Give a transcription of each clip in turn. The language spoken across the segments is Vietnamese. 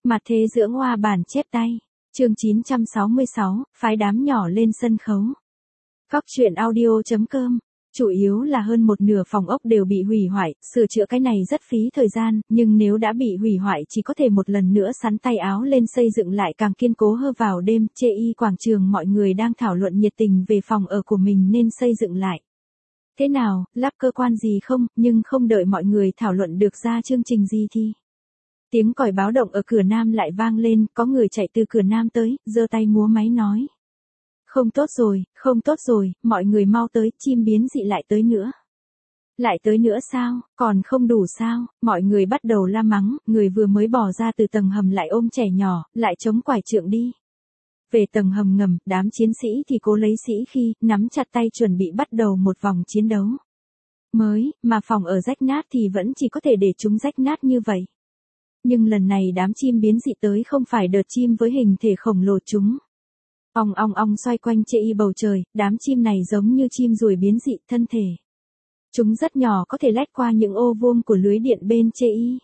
Mặt thế dưỡng hoa bản chép tay. Chương 966, phái đám nhỏ lên sân khấu. Góc truyện audio.com. Chủ yếu là hơn một nửa phòng ốc đều bị hủy hoại, sửa chữa cái này rất phí thời gian, nhưng nếu đã bị hủy hoại chỉ có thể một lần nữa sắn tay áo lên xây dựng lại càng kiên cố hơn. Vào đêm, chê y quảng trường mọi người đang thảo luận nhiệt tình về phòng ở của mình nên xây dựng lại. Thế nào, lắp cơ quan gì không, nhưng không đợi mọi người thảo luận được ra chương trình gì thì tiếng còi báo động ở cửa nam lại vang lên, có người chạy từ cửa nam tới, giơ tay múa máy nói. Không tốt rồi, mọi người mau tới, chim biến dị lại tới nữa. Lại tới nữa sao, còn không đủ sao, mọi người bắt đầu la mắng, người vừa mới bỏ ra từ tầng hầm lại ôm trẻ nhỏ, lại chống quải trượng đi. Về tầng hầm ngầm, đám chiến sĩ thì cố lấy sĩ khi, nắm chặt tay chuẩn bị bắt đầu một vòng chiến đấu. Mới, mà phòng ở rách nát thì vẫn chỉ có thể để chúng rách nát như vậy. Nhưng lần này đám chim biến dị tới không phải đợt chim với hình thể khổng lồ chúng. Ong ong ong xoay quanh chê y bầu trời, đám chim này giống như chim ruồi biến dị thân thể. Chúng rất nhỏ có thể lách qua những ô vuông của lưới điện bên chê y.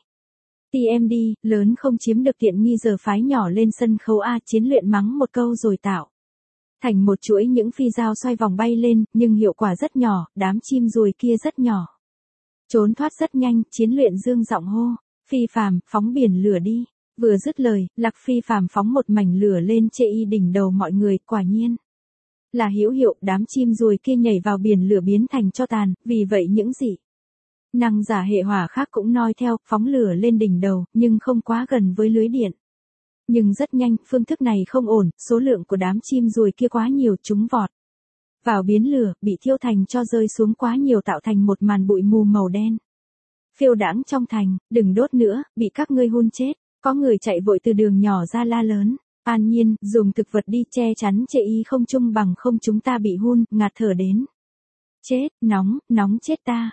TMD, lớn không chiếm được tiện nghi giờ phái nhỏ lên sân khấu A chiến luyện mắng một câu rồi tạo thành một chuỗi những phi dao xoay vòng bay lên, nhưng hiệu quả rất nhỏ, đám chim ruồi kia rất nhỏ. Trốn thoát rất nhanh, chiến luyện dương giọng hô. Phi phàm, phóng biển lửa đi. Vừa dứt lời, Lạc Phi phàm phóng một mảnh lửa lên chê y đỉnh đầu mọi người, quả nhiên là hữu hiệu, đám chim ruồi kia nhảy vào biển lửa biến thành tro tàn, vì vậy những gì năng giả hệ hỏa khác cũng noi theo, phóng lửa lên đỉnh đầu, nhưng không quá gần với lưới điện. Nhưng rất nhanh, phương thức này không ổn, số lượng của đám chim ruồi kia quá nhiều, chúng vọt vào biến lửa, bị thiêu thành tro rơi xuống quá nhiều tạo thành một màn bụi mù màu đen. Phiêu đãng trong thành, đừng đốt nữa, bị các ngươi hun chết. Có người chạy vội từ đường nhỏ ra la lớn. An Nhiên, dùng thực vật đi che chắn chê y không chung bằng không chúng ta bị hun, ngạt thở đến. Chết, nóng chết ta.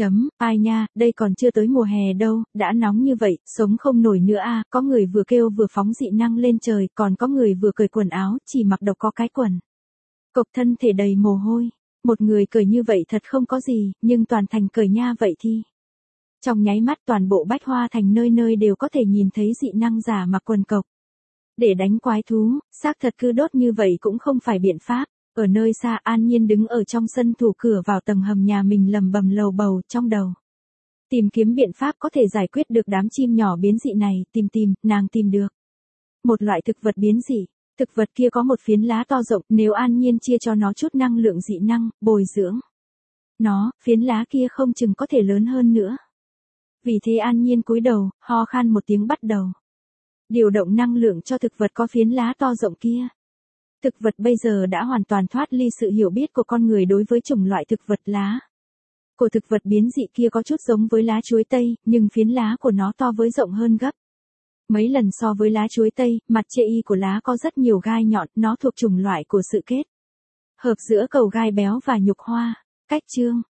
Ai nha, đây còn chưa tới mùa hè đâu, đã nóng như vậy, sống không nổi nữa a. Có người vừa kêu vừa phóng dị năng lên trời, còn có người vừa cởi quần áo, chỉ mặc độc có cái quần. Cộc thân thể đầy mồ hôi. Một người cởi như vậy thật không có gì, nhưng toàn thành cởi nha vậy thì. Trong nháy mắt toàn bộ Bách Hoa Thành nơi nơi đều có thể nhìn thấy dị năng giả mặc quần cộc. Để đánh quái thú, xác thật cứ đốt như vậy cũng không phải biện pháp. Ở nơi xa An Nhiên đứng ở trong sân thủ cửa vào tầng hầm nhà mình lầm bầm lầu bầu trong đầu. Tìm kiếm biện pháp có thể giải quyết được đám chim nhỏ biến dị này, nàng tìm được. Một loại thực vật biến dị, thực vật kia có một phiến lá to rộng, nếu An Nhiên chia cho nó chút năng lượng dị năng, bồi dưỡng nó, phiến lá kia không chừng có thể lớn hơn nữa. Vì thế An Nhiên cúi đầu, ho khan một tiếng bắt đầu điều động năng lượng cho thực vật có phiến lá to rộng kia. Thực vật bây giờ đã hoàn toàn thoát ly sự hiểu biết của con người đối với chủng loại thực vật lá. Của thực vật biến dị kia có chút giống với lá chuối tây, nhưng phiến lá của nó to với rộng hơn gấp mấy lần so với lá chuối tây, mặt chê y của lá có rất nhiều gai nhọn, nó thuộc chủng loại của sự kết hợp giữa cầu gai béo và nhục hoa. Cách chương